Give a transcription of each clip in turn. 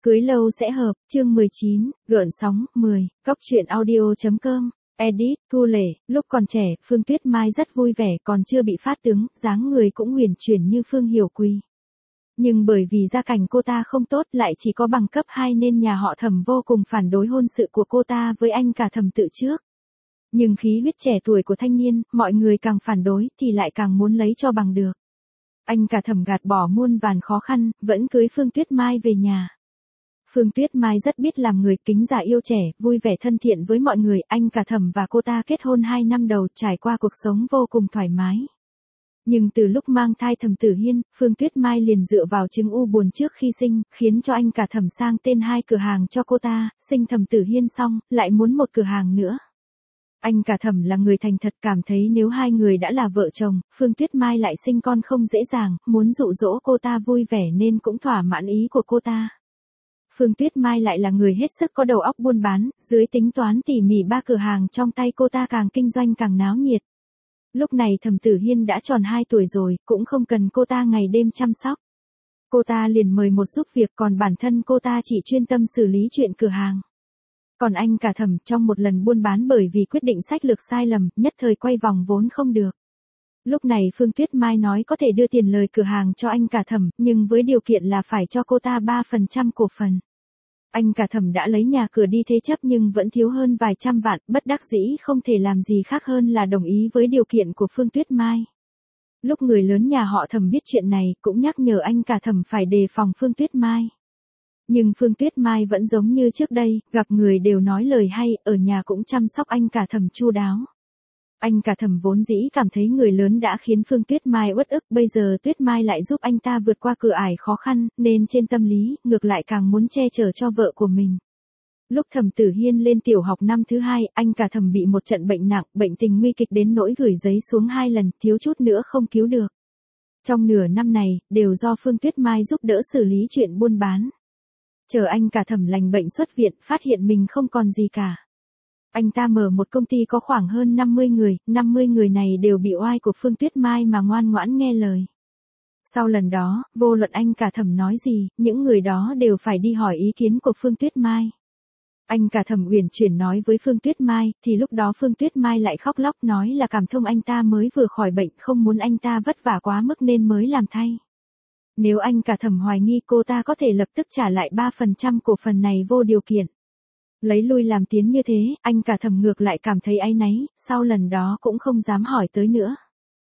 Cưới lâu sẽ hợp, chương 19, gợn sóng, 10, Cóc truyện audio.com, edit, Thu Lệ, lúc còn trẻ, Phương Tuyết Mai rất vui vẻ còn chưa bị phát tướng, dáng người cũng huyền chuyển như Phương Hiểu Quỳ. Nhưng bởi vì gia cảnh cô ta không tốt lại chỉ có bằng cấp 2 nên nhà họ Thẩm vô cùng phản đối hôn sự của cô ta với anh cả Thẩm tự trước. Nhưng khí huyết trẻ tuổi của thanh niên, mọi người càng phản đối thì lại càng muốn lấy cho bằng được. Anh cả Thẩm gạt bỏ muôn vàn khó khăn, vẫn cưới Phương Tuyết Mai về nhà. Phương Tuyết Mai rất biết làm người, kính già yêu trẻ, vui vẻ thân thiện với mọi người, anh cả Thẩm và cô ta kết hôn 2 năm đầu trải qua cuộc sống vô cùng thoải mái. Nhưng từ lúc mang thai Thẩm Tử Hiên, Phương Tuyết Mai liền dựa vào chứng u buồn trước khi sinh, khiến cho anh cả Thẩm sang tên 2 cửa hàng cho cô ta, sinh Thẩm Tử Hiên xong, lại muốn một cửa hàng nữa. Anh cả Thẩm là người thành thật, cảm thấy nếu hai người đã là vợ chồng, Phương Tuyết Mai lại sinh con không dễ dàng, muốn dụ dỗ cô ta vui vẻ nên cũng thỏa mãn ý của cô ta. Phương Tuyết Mai lại là người hết sức có đầu óc buôn bán, dưới tính toán tỉ mỉ 3 cửa hàng trong tay cô ta càng kinh doanh càng náo nhiệt. Lúc này Thẩm Tử Hiên đã tròn 2 tuổi rồi, cũng không cần cô ta ngày đêm chăm sóc. Cô ta liền mời một giúp việc, còn bản thân cô ta chỉ chuyên tâm xử lý chuyện cửa hàng. Còn anh cả Thẩm trong một lần buôn bán bởi vì quyết định sách lược sai lầm, nhất thời quay vòng vốn không được. Lúc này Phương Tuyết Mai nói có thể đưa tiền lời cửa hàng cho anh cả Thẩm, nhưng với điều kiện là phải cho cô ta 3% cổ phần. Anh cả Thẩm đã lấy nhà cửa đi thế chấp nhưng vẫn thiếu hơn vài trăm vạn, bất đắc dĩ không thể làm gì khác hơn là đồng ý với điều kiện của Phương Tuyết Mai. Lúc người lớn nhà họ Thẩm biết chuyện này, cũng nhắc nhở anh cả Thẩm phải đề phòng Phương Tuyết Mai. Nhưng Phương Tuyết Mai vẫn giống như trước đây, gặp người đều nói lời hay, ở nhà cũng chăm sóc anh cả Thẩm chu đáo. Anh cả Thẩm vốn dĩ cảm thấy người lớn đã khiến Phương Tuyết Mai uất ức, bây giờ Tuyết Mai lại giúp anh ta vượt qua cửa ải khó khăn, nên trên tâm lý, ngược lại càng muốn che chở cho vợ của mình. Lúc Thẩm Tử Hiên lên tiểu học năm thứ 2, anh cả Thẩm bị một trận bệnh nặng, bệnh tình nguy kịch đến nỗi gửi giấy xuống 2 lần, thiếu chút nữa không cứu được. Trong nửa năm này, đều do Phương Tuyết Mai giúp đỡ xử lý chuyện buôn bán. Chờ anh cả Thẩm lành bệnh xuất viện, phát hiện mình không còn gì cả. Anh ta mở một công ty có khoảng hơn 50 người này đều bị oai của Phương Tuyết Mai mà ngoan ngoãn nghe lời. Sau lần đó, vô luận anh cả Thẩm nói gì, những người đó đều phải đi hỏi ý kiến của Phương Tuyết Mai. Anh cả Thẩm uyển chuyển nói với Phương Tuyết Mai, thì lúc đó Phương Tuyết Mai lại khóc lóc nói là cảm thông anh ta mới vừa khỏi bệnh, không muốn anh ta vất vả quá mức nên mới làm thay. Nếu anh cả Thẩm hoài nghi cô ta có thể lập tức trả lại 3% cổ phần này vô điều kiện. Lấy lui làm tiến như thế, anh cả Thẩm ngược lại cảm thấy áy náy, sau lần đó cũng không dám hỏi tới nữa.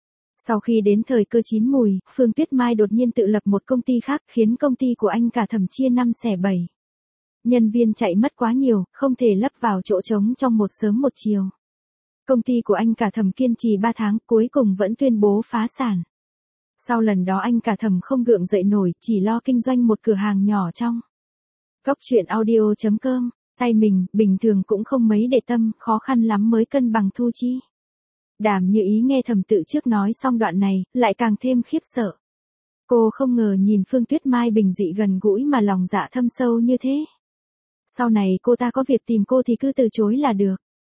Sau khi đến thời cơ chín mùi, Phương Tuyết Mai đột nhiên tự lập một công ty khác, khiến công ty của anh cả Thẩm chia 5 xẻ 7. Nhân viên chạy mất quá nhiều, không thể lấp vào chỗ trống trong một sớm một chiều. Công ty của anh cả Thẩm kiên trì 3 tháng, cuối cùng vẫn tuyên bố phá sản. Sau lần đó anh cả Thẩm không gượng dậy nổi, chỉ lo kinh doanh một cửa hàng nhỏ trong Cóc truyện audio.com. Tay mình, bình thường cũng không mấy để tâm, khó khăn lắm mới cân bằng thu chi. Đàm Như Ý nghe Thẩm tự trước nói xong đoạn này, lại càng thêm khiếp sợ. Cô không ngờ nhìn Phương Tuyết Mai bình dị gần gũi mà lòng dạ thâm sâu như thế. Sau này cô ta có việc tìm cô thì cứ từ chối là được.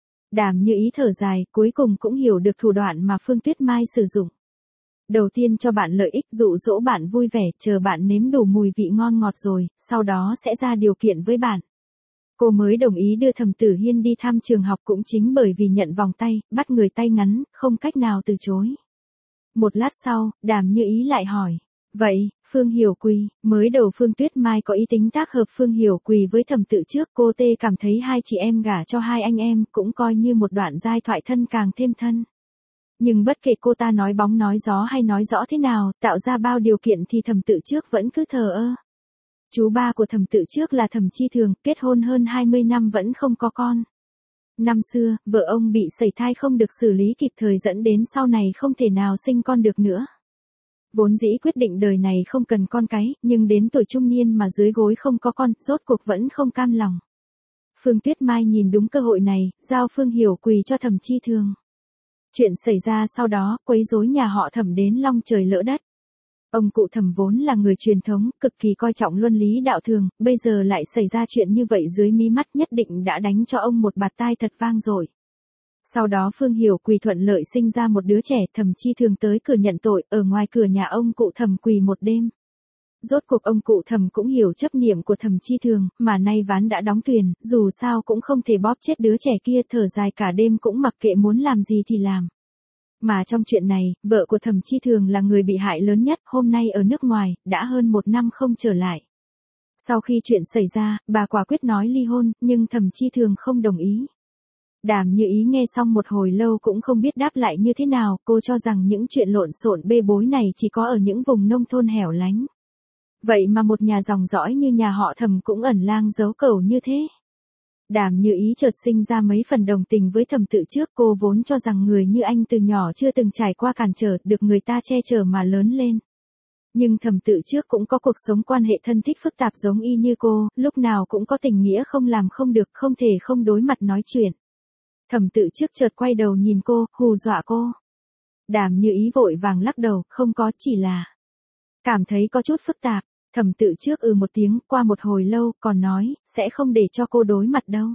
Đàm Như Ý thở dài, cuối cùng cũng hiểu được thủ đoạn mà Phương Tuyết Mai sử dụng. Đầu tiên cho bạn lợi ích, dụ dỗ bạn vui vẻ, chờ bạn nếm đủ mùi vị ngon ngọt rồi, sau đó sẽ ra điều kiện với bạn. Cô mới đồng ý đưa Thẩm Tử Hiên đi thăm trường học cũng chính bởi vì nhận vòng tay, bắt người tay ngắn, không cách nào từ chối. Một lát sau, Đàm Như Ý lại hỏi. Vậy, Phương Hiểu Quỳ, mới đầu Phương Tuyết Mai có ý tính tác hợp Phương Hiểu Quỳ với Thẩm tự trước, cô tê cảm thấy hai chị em gả cho hai anh em, cũng coi như một đoạn giai thoại thân càng thêm thân. Nhưng bất kể cô ta nói bóng nói gió hay nói rõ thế nào, tạo ra bao điều kiện thì Thẩm tự trước vẫn cứ thờ ơ. Chú ba của Thẩm tự trước là Thẩm Chi Thường, kết hôn hơn 20 năm vẫn không có con. Năm xưa, vợ ông bị sẩy thai không được xử lý kịp thời dẫn đến sau này không thể nào sinh con được nữa. Vốn dĩ quyết định đời này không cần con cái, nhưng đến tuổi trung niên mà dưới gối không có con, rốt cuộc vẫn không cam lòng. Phương Tuyết Mai nhìn đúng cơ hội này, giao Phương Hiểu Quỳ cho Thẩm Chi Thường. Chuyện xảy ra sau đó, quấy rối nhà họ Thẩm đến long trời lỡ đất. Ông cụ Thẩm vốn là người truyền thống, cực kỳ coi trọng luân lý đạo thường, bây giờ lại xảy ra chuyện như vậy dưới mí mắt nhất định đã đánh cho ông một bạt tai thật vang dội. Sau đó Phương Hiểu Quỳ thuận lợi sinh ra một đứa trẻ, Thẩm Chi Thường tới cửa nhận tội, ở ngoài cửa nhà ông cụ Thẩm quỳ một đêm. Rốt cuộc ông cụ Thẩm cũng hiểu chấp niệm của Thẩm Chi Thường, mà nay ván đã đóng thuyền, dù sao cũng không thể bóp chết đứa trẻ kia, thở dài cả đêm cũng mặc kệ muốn làm gì thì làm. Mà trong chuyện này, vợ của Thẩm Chi Thường là người bị hại lớn nhất, hôm nay ở nước ngoài, đã hơn 1 năm không trở lại. Sau khi chuyện xảy ra, bà quả quyết nói ly hôn, nhưng Thẩm Chi Thường không đồng ý. Đàm Như Ý nghe xong một hồi lâu cũng không biết đáp lại như thế nào, cô cho rằng những chuyện lộn xộn bê bối này chỉ có ở những vùng nông thôn hẻo lánh. Vậy mà một nhà dòng dõi như nhà họ Thẩm cũng ẩn lang giấu cẩu như thế. Đàm Như Ý chợt sinh ra mấy phần đồng tình với Thẩm Tự Trước, cô vốn cho rằng người như anh từ nhỏ chưa từng trải qua cản trở, được người ta che chở mà lớn lên. Nhưng Thẩm Tự Trước cũng có cuộc sống quan hệ thân thích phức tạp giống y như cô, lúc nào cũng có tình nghĩa không làm không được, không thể không đối mặt nói chuyện. Thẩm Tự Trước chợt quay đầu nhìn cô, hù dọa cô. Đàm Như Ý vội vàng lắc đầu, không có, chỉ là cảm thấy có chút phức tạp. Thẩm Tự Trước một tiếng, qua một hồi lâu, còn nói, sẽ không để cho cô đối mặt đâu.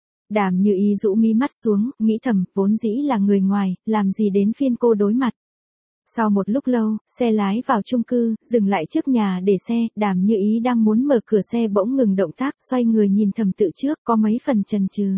Đàm Như Ý rũ mí mắt xuống, nghĩ thầm, vốn dĩ là người ngoài, làm gì đến phiên cô đối mặt. Sau một lúc lâu, xe lái vào chung cư, dừng lại trước nhà để xe, Đàm Như Ý đang muốn mở cửa xe bỗng ngừng động tác, xoay người nhìn Thẩm Tự Trước, có mấy phần chần chừ.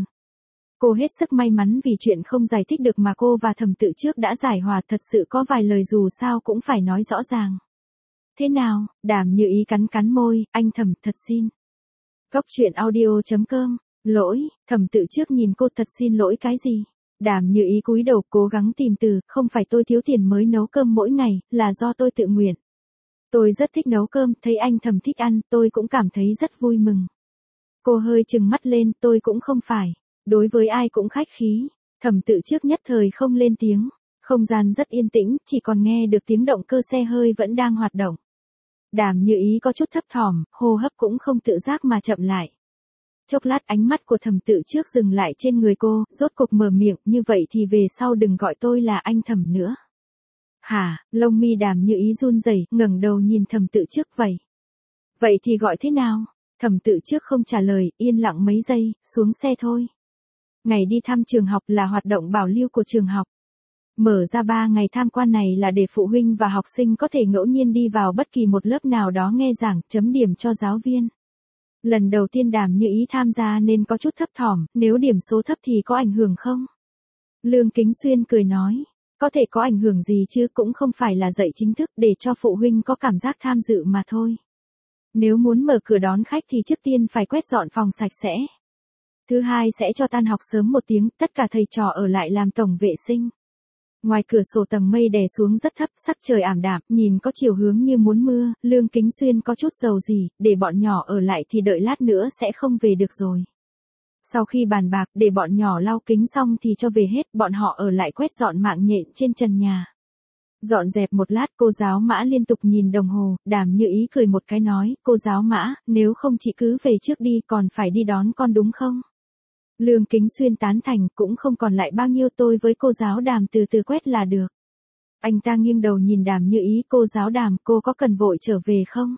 Cô hết sức may mắn vì chuyện không giải thích được mà cô và Thẩm Tự Trước đã giải hòa, thật sự có vài lời dù sao cũng phải nói rõ ràng. Thế nào? Đàm Như Ý cắn cắn môi, anh Thẩm, thật xin. Góc truyện audio.com, lỗi, Thẩm Tự Trước nhìn cô, thật xin lỗi cái gì? Đàm Như Ý cúi đầu cố gắng tìm từ, không phải tôi thiếu tiền mới nấu cơm mỗi ngày, là do tôi tự nguyện. Tôi rất thích nấu cơm, thấy anh Thẩm thích ăn, tôi cũng cảm thấy rất vui mừng. Cô hơi trừng mắt lên, tôi cũng không phải. Đối với ai cũng khách khí. Thẩm Tự Trước nhất thời không lên tiếng. Không gian rất yên tĩnh, chỉ còn nghe được tiếng động cơ xe hơi vẫn đang hoạt động. Đàm Như Ý có chút thấp thỏm, hô hấp cũng không tự giác mà chậm lại. Chốc lát ánh mắt của Thẩm Tự Trước dừng lại trên người cô, rốt cục mở miệng, như vậy thì về sau đừng gọi tôi là anh Thẩm nữa. Hả? Lông mi Đàm Như Ý run rẩy, ngẩng đầu nhìn Thẩm Tự Trước vậy. Vậy thì gọi thế nào? Thẩm Tự Trước không trả lời, yên lặng mấy giây, xuống xe thôi. Ngày đi thăm trường học là hoạt động bảo lưu của trường học. Mở ra 3 ngày tham quan này là để phụ huynh và học sinh có thể ngẫu nhiên đi vào bất kỳ một lớp nào đó nghe giảng, chấm điểm cho giáo viên. Lần đầu tiên Đàm Như Ý tham gia nên có chút thấp thỏm, nếu điểm số thấp thì có ảnh hưởng không? Lương Kính Xuyên cười nói, có thể có ảnh hưởng gì chứ, cũng không phải là dạy chính thức, để cho phụ huynh có cảm giác tham dự mà thôi. Nếu muốn mở cửa đón khách thì trước tiên phải quét dọn phòng sạch sẽ. Thứ hai sẽ cho tan học sớm 1 tiếng, tất cả thầy trò ở lại làm tổng vệ sinh. Ngoài cửa sổ tầng mây đè xuống rất thấp, sắc trời ảm đạm, nhìn có chiều hướng như muốn mưa, Lương Kính Xuyên có chút dầu gì, để bọn nhỏ ở lại thì đợi lát nữa sẽ không về được rồi. Sau khi bàn bạc, để bọn nhỏ lau kính xong thì cho về hết, bọn họ ở lại quét dọn mạng nhện trên trần nhà. Dọn dẹp một lát, cô giáo Mã liên tục nhìn đồng hồ, Đàm Như Ý cười một cái nói, cô giáo Mã, nếu không chị cứ về trước đi, còn phải đi đón con đúng không? Lương Kính Xuyên tán thành, cũng không còn lại bao nhiêu, tôi với cô giáo Đàm từ từ quét là được. Anh ta nghiêng đầu nhìn Đàm Như Ý, cô giáo Đàm, cô có cần vội trở về không?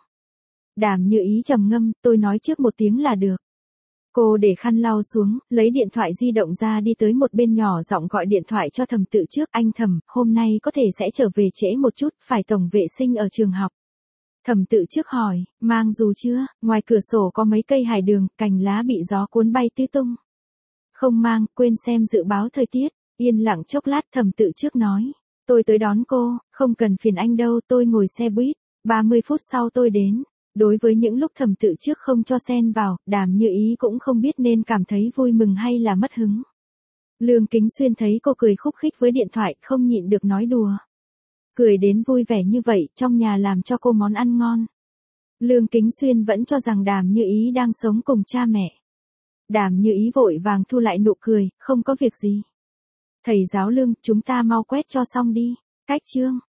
Đàm Như Ý trầm ngâm, tôi nói trước 1 tiếng là được. Cô để khăn lau xuống, lấy điện thoại di động ra đi tới một bên nhỏ giọng gọi điện thoại cho Thẩm Tự Trước, anh Thẩm, hôm nay có thể sẽ trở về trễ một chút, phải tổng vệ sinh ở trường học. Thẩm Tự Trước hỏi, mang dù chưa, ngoài cửa sổ có mấy cây hải đường, cành lá bị gió cuốn bay tứ tung. Không mang, quên xem dự báo thời tiết. Yên lặng chốc lát, Thẩm Tự Trước nói, tôi tới đón cô, không cần phiền anh đâu, tôi ngồi xe buýt, 30 phút sau tôi đến. Đối với những lúc Thẩm Tự Trước không cho xen vào, Đàm Như Ý cũng không biết nên cảm thấy vui mừng hay là mất hứng. Lương Kính Xuyên thấy cô cười khúc khích với điện thoại, không nhịn được nói đùa. Cười đến vui vẻ như vậy, trong nhà làm cho cô món ăn ngon. Lương Kính Xuyên vẫn cho rằng Đàm Như Ý đang sống cùng cha mẹ. Đàm Như Ý vội vàng thu lại nụ cười, không có việc gì. Thầy giáo Lương, chúng ta mau quét cho xong đi. Cách chương.